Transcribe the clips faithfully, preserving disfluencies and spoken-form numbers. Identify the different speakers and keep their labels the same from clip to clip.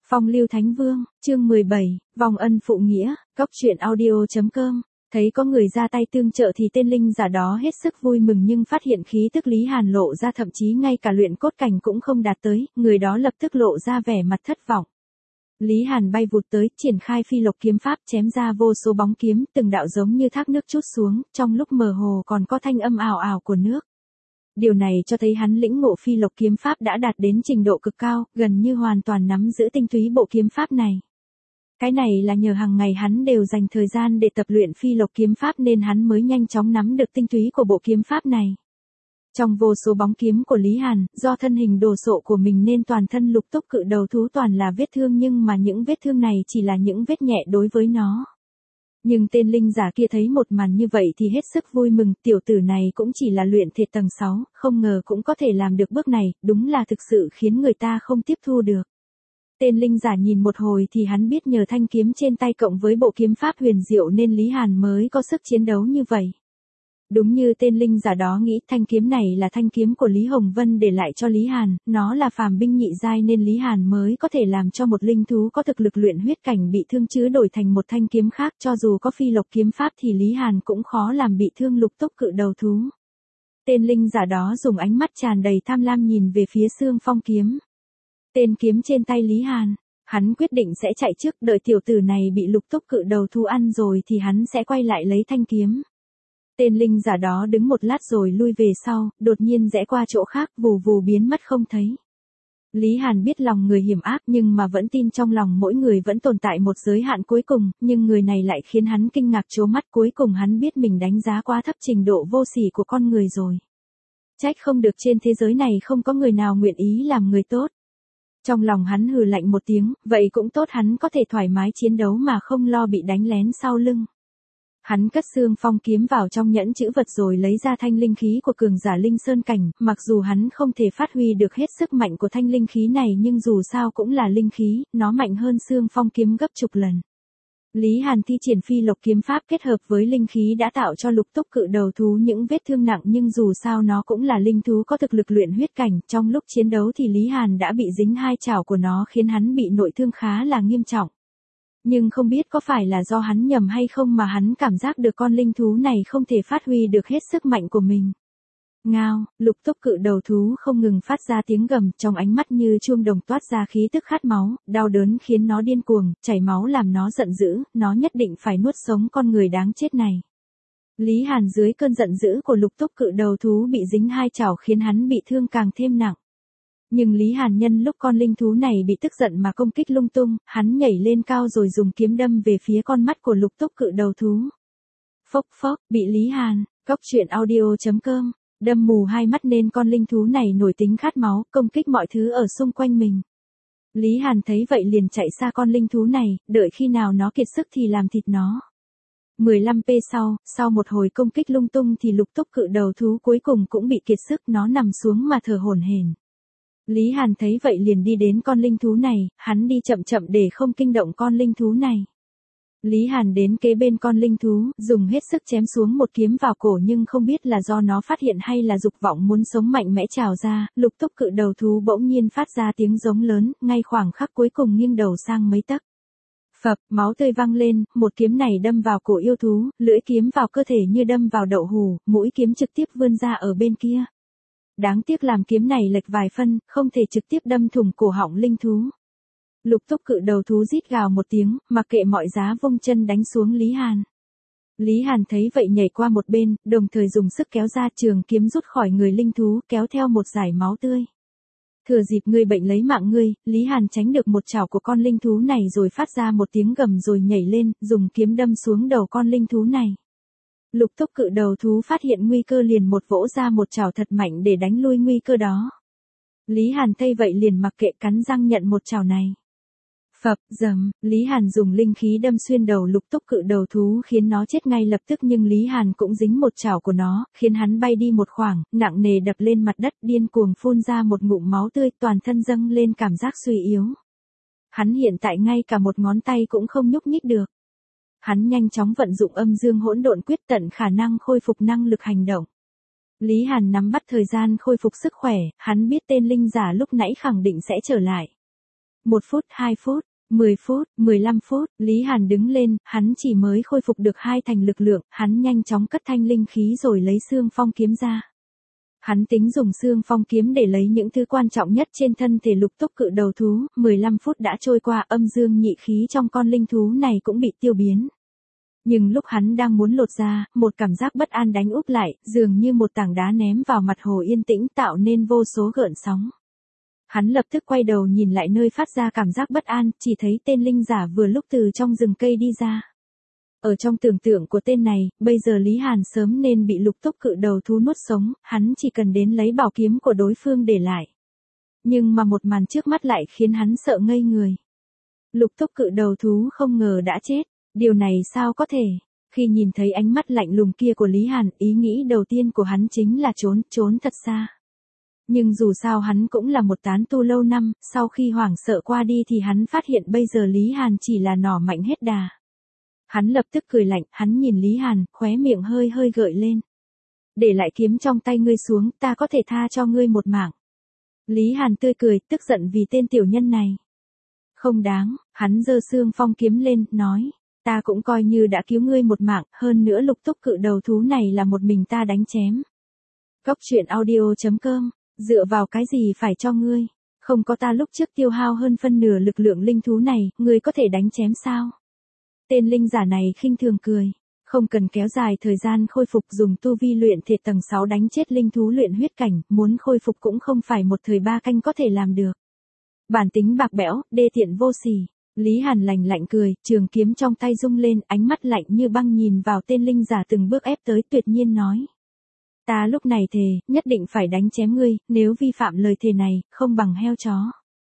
Speaker 1: Phong lưu Thánh Vương, chương mười bảy, vòng ân phụ nghĩa, cốc truyện audio.com. Thấy có người ra tay tương trợ thì tên linh giả đó hết sức vui mừng, nhưng phát hiện khí tức Lý Hàn lộ ra thậm chí ngay cả luyện cốt cảnh cũng không đạt tới, người đó lập tức lộ ra vẻ mặt thất vọng. Lý Hàn bay vụt tới, triển khai phi lộc kiếm pháp chém ra vô số bóng kiếm, từng đạo giống như thác nước trút xuống, trong lúc mơ hồ còn có thanh âm ào ào của nước. Điều này cho thấy hắn lĩnh ngộ phi lộc kiếm pháp đã đạt đến trình độ cực cao, gần như hoàn toàn nắm giữ tinh túy bộ kiếm pháp này. Cái này là nhờ hàng ngày hắn đều dành thời gian để tập luyện phi lộc kiếm pháp nên hắn mới nhanh chóng nắm được tinh túy của bộ kiếm pháp này. Trong vô số bóng kiếm của Lý Hàn, do thân hình đồ sộ của mình nên toàn thân lục túc cự đầu thú toàn là vết thương, nhưng mà những vết thương này chỉ là những vết nhẹ đối với nó. Nhưng tên linh giả kia thấy một màn như vậy thì hết sức vui mừng, tiểu tử này cũng chỉ là luyện thể tầng sáu, không ngờ cũng có thể làm được bước này, đúng là thực sự khiến người ta không tiếp thu được. Tên linh giả nhìn một hồi thì hắn biết nhờ thanh kiếm trên tay cộng với bộ kiếm pháp huyền diệu nên Lý Hàn mới có sức chiến đấu như vậy. Đúng như tên linh giả đó nghĩ, thanh kiếm này là thanh kiếm của Lý Hồng Vân để lại cho Lý Hàn, nó là phàm binh nhị giai nên Lý Hàn mới có thể làm cho một linh thú có thực lực luyện huyết cảnh bị thương chứ đổi thành một thanh kiếm khác, cho dù có phi lộc kiếm pháp thì Lý Hàn cũng khó làm bị thương lục túc cự đầu thú. Tên linh giả đó dùng ánh mắt tràn đầy tham lam nhìn về phía xương phong kiếm. Tên kiếm trên tay Lý Hàn, hắn quyết định sẽ chạy trước, đợi tiểu tử này bị lục túc cự đầu thú ăn rồi thì hắn sẽ quay lại lấy thanh kiếm. Tên linh giả đó đứng một lát rồi lui về sau, đột nhiên rẽ qua chỗ khác, vù vù biến mất không thấy. Lý Hàn biết lòng người hiểm ác nhưng mà vẫn tin trong lòng mỗi người vẫn tồn tại một giới hạn cuối cùng, nhưng người này lại khiến hắn kinh ngạc trố mắt, cuối cùng hắn biết mình đánh giá quá thấp trình độ vô sỉ của con người rồi. Trách không được trên thế giới này không có người nào nguyện ý làm người tốt. Trong lòng hắn hừ lạnh một tiếng, vậy cũng tốt, hắn có thể thoải mái chiến đấu mà không lo bị đánh lén sau lưng. Hắn cất xương phong kiếm vào trong nhẫn chữ vật rồi lấy ra thanh linh khí của cường giả linh sơn cảnh, mặc dù hắn không thể phát huy được hết sức mạnh của thanh linh khí này nhưng dù sao cũng là linh khí, nó mạnh hơn xương phong kiếm gấp chục lần. Lý Hàn thi triển phi lộc kiếm pháp kết hợp với linh khí đã tạo cho lục túc cự đầu thú những vết thương nặng, nhưng dù sao nó cũng là linh thú có thực lực luyện huyết cảnh, trong lúc chiến đấu thì Lý Hàn đã bị dính hai chảo của nó khiến hắn bị nội thương khá là nghiêm trọng. Nhưng không biết có phải là do hắn nhầm hay không mà hắn cảm giác được con linh thú này không thể phát huy được hết sức mạnh của mình. Ngao, lục túc cự đầu thú không ngừng phát ra tiếng gầm, trong ánh mắt như chuông đồng toát ra khí tức khát máu, đau đớn khiến nó điên cuồng, chảy máu làm nó giận dữ, nó nhất định phải nuốt sống con người đáng chết này. Lý Hàn dưới cơn giận dữ của lục túc cự đầu thú bị dính hai chảo khiến hắn bị thương càng thêm nặng. Nhưng Lý Hàn nhân lúc con linh thú này bị tức giận mà công kích lung tung, hắn nhảy lên cao rồi dùng kiếm đâm về phía con mắt của lục túc cự đầu thú. Phốc phốc, bị Lý Hàn, cốc truyện audio.com, đâm mù hai mắt nên con linh thú này nổi tính khát máu, công kích mọi thứ ở xung quanh mình. Lý Hàn thấy vậy liền chạy xa con linh thú này, đợi khi nào nó kiệt sức thì làm thịt nó. mười lăm phút sau, sau một hồi công kích lung tung thì lục túc cự đầu thú cuối cùng cũng bị kiệt sức, nó nằm xuống mà thở hổn hển. Lý Hàn thấy vậy liền đi đến con linh thú này, hắn đi chậm chậm để không kinh động con linh thú này. Lý Hàn đến kế bên con linh thú, dùng hết sức chém xuống một kiếm vào cổ, nhưng không biết là do nó phát hiện hay là dục vọng muốn sống mạnh mẽ trào ra, lục túc cự đầu thú bỗng nhiên phát ra tiếng giống lớn, ngay khoảng khắc cuối cùng nghiêng đầu sang mấy tấc. Phập, máu tươi văng lên, một kiếm này đâm vào cổ yêu thú, lưỡi kiếm vào cơ thể như đâm vào đậu hũ, mũi kiếm trực tiếp vươn ra ở bên kia. Đáng tiếc làm kiếm này lệch vài phân, không thể trực tiếp đâm thủng cổ họng linh thú. Lục túc cự đầu thú rít gào một tiếng, mặc kệ mọi giá vung chân đánh xuống Lý Hàn. Lý Hàn thấy vậy nhảy qua một bên, đồng thời dùng sức kéo ra trường kiếm rút khỏi người linh thú, kéo theo một dải máu tươi. Thừa dịp ngươi bệnh lấy mạng ngươi, Lý Hàn tránh được một chảo của con linh thú này rồi phát ra một tiếng gầm rồi nhảy lên, dùng kiếm đâm xuống đầu con linh thú này. Lục túc cự đầu thú phát hiện nguy cơ liền một vỗ ra một chảo thật mạnh để đánh lui nguy cơ đó. Lý Hàn thấy vậy liền mặc kệ cắn răng nhận một chảo này. Phập, dầm, Lý Hàn dùng linh khí đâm xuyên đầu lục túc cự đầu thú khiến nó chết ngay lập tức, nhưng Lý Hàn cũng dính một chảo của nó, khiến hắn bay đi một khoảng, nặng nề đập lên mặt đất, điên cuồng phun ra một ngụm máu tươi, toàn thân dâng lên cảm giác suy yếu. Hắn hiện tại ngay cả một ngón tay cũng không nhúc nhích được. Hắn nhanh chóng vận dụng âm dương hỗn độn quyết tận khả năng khôi phục năng lực hành động. Lý Hàn nắm bắt thời gian khôi phục sức khỏe, hắn biết tên linh giả lúc nãy khẳng định sẽ trở lại. Một phút, hai phút, mười phút, mười lăm phút, Lý Hàn đứng lên, hắn chỉ mới khôi phục được hai thành lực lượng, hắn nhanh chóng cất thanh linh khí rồi lấy xương phong kiếm ra. Hắn tính dùng xương phong kiếm để lấy những thứ quan trọng nhất trên thân thể lục túc cự đầu thú, mười lăm phút đã trôi qua, âm dương nhị khí trong con linh thú này cũng bị tiêu biến. Nhưng lúc hắn đang muốn lột ra, một cảm giác bất an đánh úp lại, dường như một tảng đá ném vào mặt hồ yên tĩnh tạo nên vô số gợn sóng. Hắn lập tức quay đầu nhìn lại nơi phát ra cảm giác bất an, chỉ thấy tên linh giả vừa lúc từ trong rừng cây đi ra. Ở trong tưởng tượng của tên này, bây giờ Lý Hàn sớm nên bị lục túc cự đầu thú nuốt sống, hắn chỉ cần đến lấy bảo kiếm của đối phương để lại. Nhưng mà một màn trước mắt lại khiến hắn sợ ngây người. Lục túc cự đầu thú không ngờ đã chết, điều này sao có thể? Khi nhìn thấy ánh mắt lạnh lùng kia của Lý Hàn, ý nghĩ đầu tiên của hắn chính là trốn, trốn thật xa. Nhưng dù sao hắn cũng là một tán tu lâu năm, sau khi hoảng sợ qua đi thì hắn phát hiện bây giờ Lý Hàn chỉ là nỏ mạnh hết đà. Hắn lập tức cười lạnh, hắn nhìn Lý Hàn, khóe miệng hơi hơi gợi lên. Để lại kiếm trong tay ngươi xuống, ta có thể tha cho ngươi một mạng. Lý Hàn tươi cười, tức giận vì tên tiểu nhân này. Không đáng, hắn giơ xương phong kiếm lên, nói. Ta cũng coi như đã cứu ngươi một mạng, hơn nữa lục túc cự đầu thú này là một mình ta đánh chém. Cốc truyện audio chấm com, dựa vào cái gì phải cho ngươi? Không có ta lúc trước tiêu hao hơn phân nửa lực lượng linh thú này, ngươi có thể đánh chém sao? Tên linh giả này khinh thường cười. Không cần kéo dài thời gian khôi phục, dùng tu vi luyện thể tầng sáu đánh chết linh thú luyện huyết cảnh, muốn khôi phục cũng không phải một thời ba canh có thể làm được. Bản tính bạc bẽo, đê tiện vô sỉ. Lý Hàn lạnh lạnh cười, trường kiếm trong tay rung lên, ánh mắt lạnh như băng nhìn vào tên linh giả từng bước ép tới, tuyệt nhiên nói. Ta lúc này thề, nhất định phải đánh chém ngươi, nếu vi phạm lời thề này, không bằng heo chó.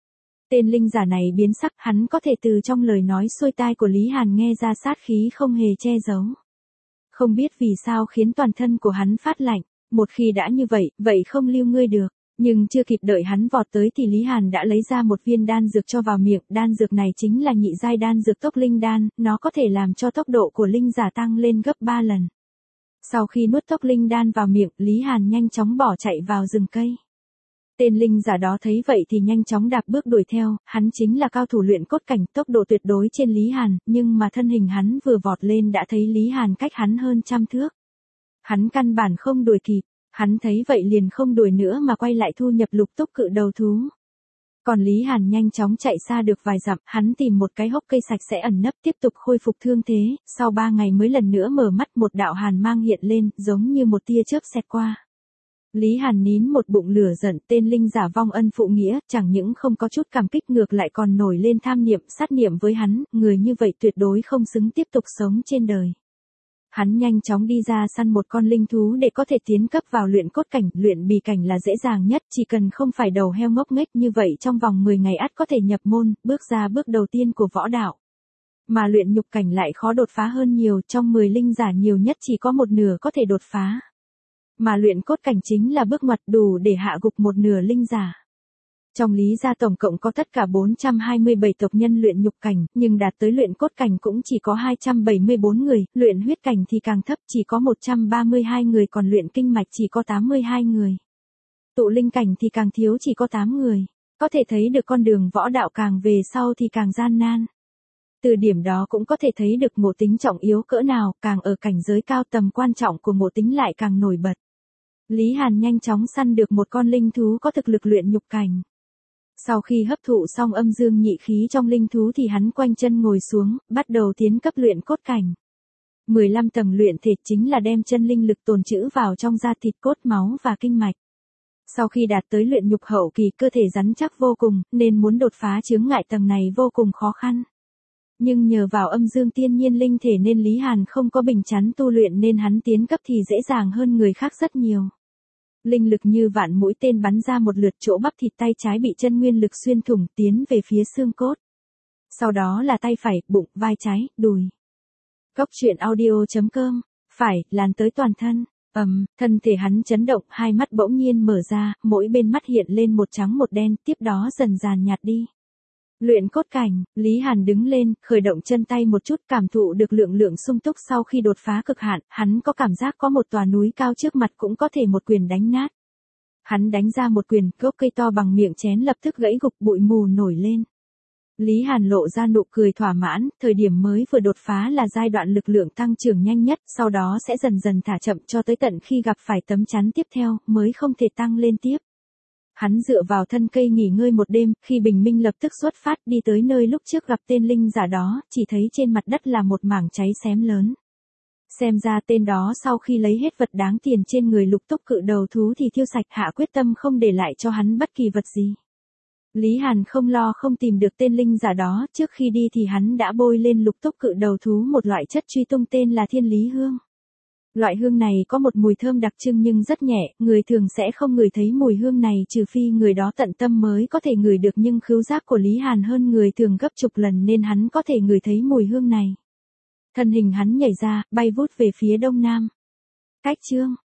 Speaker 1: Tên linh giả này biến sắc, hắn có thể từ trong lời nói xuôi tai của Lý Hàn nghe ra sát khí không hề che giấu. Không biết vì sao khiến toàn thân của hắn phát lạnh, một khi đã như vậy, vậy không lưu ngươi được. Nhưng chưa kịp đợi hắn vọt tới thì Lý Hàn đã lấy ra một viên đan dược cho vào miệng, đan dược này chính là nhị giai đan dược tốc linh đan, nó có thể làm cho tốc độ của linh giả tăng lên gấp ba lần. Sau khi nuốt tốc linh đan vào miệng, Lý Hàn nhanh chóng bỏ chạy vào rừng cây. Tên linh giả đó thấy vậy thì nhanh chóng đạp bước đuổi theo, hắn chính là cao thủ luyện cốt cảnh, tốc độ tuyệt đối trên Lý Hàn, nhưng mà thân hình hắn vừa vọt lên đã thấy Lý Hàn cách hắn hơn trăm thước. Hắn căn bản không đuổi kịp, hắn thấy vậy liền không đuổi nữa mà quay lại thu nhập lục túc cự đầu thú. Còn Lý Hàn nhanh chóng chạy xa được vài dặm, hắn tìm một cái hốc cây sạch sẽ ẩn nấp tiếp tục khôi phục thương thế, sau ba ngày mới lần nữa mở mắt, một đạo hàn mang hiện lên, giống như một tia chớp xẹt qua. Lý Hàn nín một bụng lửa giận, tên linh giả vong ân phụ nghĩa, chẳng những không có chút cảm kích ngược lại còn nổi lên tham niệm, sát niệm với hắn, người như vậy tuyệt đối không xứng tiếp tục sống trên đời. Hắn nhanh chóng đi ra săn một con linh thú để có thể tiến cấp vào luyện cốt cảnh, luyện bì cảnh là dễ dàng nhất, chỉ cần không phải đầu heo ngốc nghếch như vậy trong vòng mười ngày ắt có thể nhập môn, bước ra bước đầu tiên của võ đạo. Mà luyện nhục cảnh lại khó đột phá hơn nhiều, trong mười linh giả nhiều nhất chỉ có một nửa có thể đột phá. Mà luyện cốt cảnh chính là bước ngoặt đủ để hạ gục một nửa linh giả. Trong Lý gia tổng cộng có tất cả bốn trăm hai mươi bảy tộc nhân luyện nhục cảnh, nhưng đạt tới luyện cốt cảnh cũng chỉ có hai trăm bảy mươi bốn người, luyện huyết cảnh thì càng thấp chỉ có một trăm ba mươi hai người, còn luyện kinh mạch chỉ có tám mươi hai người. Tụ linh cảnh thì càng thiếu chỉ có tám người. Có thể thấy được con đường võ đạo càng về sau thì càng gian nan. Từ điểm đó cũng có thể thấy được ngộ tính trọng yếu cỡ nào, càng ở cảnh giới cao tầm quan trọng của ngộ tính lại càng nổi bật. Lý Hàn nhanh chóng săn được một con linh thú có thực lực luyện nhục cảnh. Sau khi hấp thụ xong âm dương nhị khí trong linh thú thì hắn quanh chân ngồi xuống, bắt đầu tiến cấp luyện cốt cảnh. mười lăm tầng luyện thể chính là đem chân linh lực tồn trữ vào trong da thịt cốt máu và kinh mạch. Sau khi đạt tới luyện nhục hậu kỳ cơ thể rắn chắc vô cùng, nên muốn đột phá chướng ngại tầng này vô cùng khó khăn. Nhưng nhờ vào âm dương tiên nhiên linh thể nên Lý Hàn không có bình chắn tu luyện nên hắn tiến cấp thì dễ dàng hơn người khác rất nhiều. Linh lực như vạn mũi tên bắn ra một lượt, chỗ bắp thịt tay trái bị chân nguyên lực xuyên thủng tiến về phía xương cốt. Sau đó là tay phải, bụng, vai trái, đùi. Cốc truyện audio chấm com, phải, lan tới toàn thân. Ầm, um, thân thể hắn chấn động, hai mắt bỗng nhiên mở ra, mỗi bên mắt hiện lên một trắng một đen, tiếp đó dần dàn nhạt đi. Luyện cốt cảnh, Lý Hàn đứng lên, khởi động chân tay một chút, cảm thụ được lượng lượng sung túc sau khi đột phá cực hạn, hắn có cảm giác có một tòa núi cao trước mặt cũng có thể một quyền đánh nát. Hắn đánh ra một quyền, gốc cây to bằng miệng chén lập tức gãy gục, bụi mù nổi lên. Lý Hàn lộ ra nụ cười thỏa mãn, thời điểm mới vừa đột phá là giai đoạn lực lượng tăng trưởng nhanh nhất, sau đó sẽ dần dần thả chậm cho tới tận khi gặp phải tấm chắn tiếp theo, mới không thể tăng lên tiếp. Hắn dựa vào thân cây nghỉ ngơi một đêm, khi bình minh lập tức xuất phát đi tới nơi lúc trước gặp tên linh giả đó, chỉ thấy trên mặt đất là một mảng cháy xém lớn. Xem ra tên đó sau khi lấy hết vật đáng tiền trên người lục túc cự đầu thú thì thiêu sạch, hạ quyết tâm không để lại cho hắn bất kỳ vật gì. Lý Hàn không lo không tìm được tên linh giả đó, trước khi đi thì hắn đã bôi lên lục túc cự đầu thú một loại chất truy tung tên là thiên lý hương. Loại hương này có một mùi thơm đặc trưng nhưng rất nhẹ, người thường sẽ không ngửi thấy mùi hương này trừ phi người đó tận tâm mới có thể ngửi được, nhưng khứu giác của Lý Hàn hơn người thường gấp chục lần nên hắn có thể ngửi thấy mùi hương này. Thân hình hắn nhảy ra, bay vút về phía đông nam. Cách chương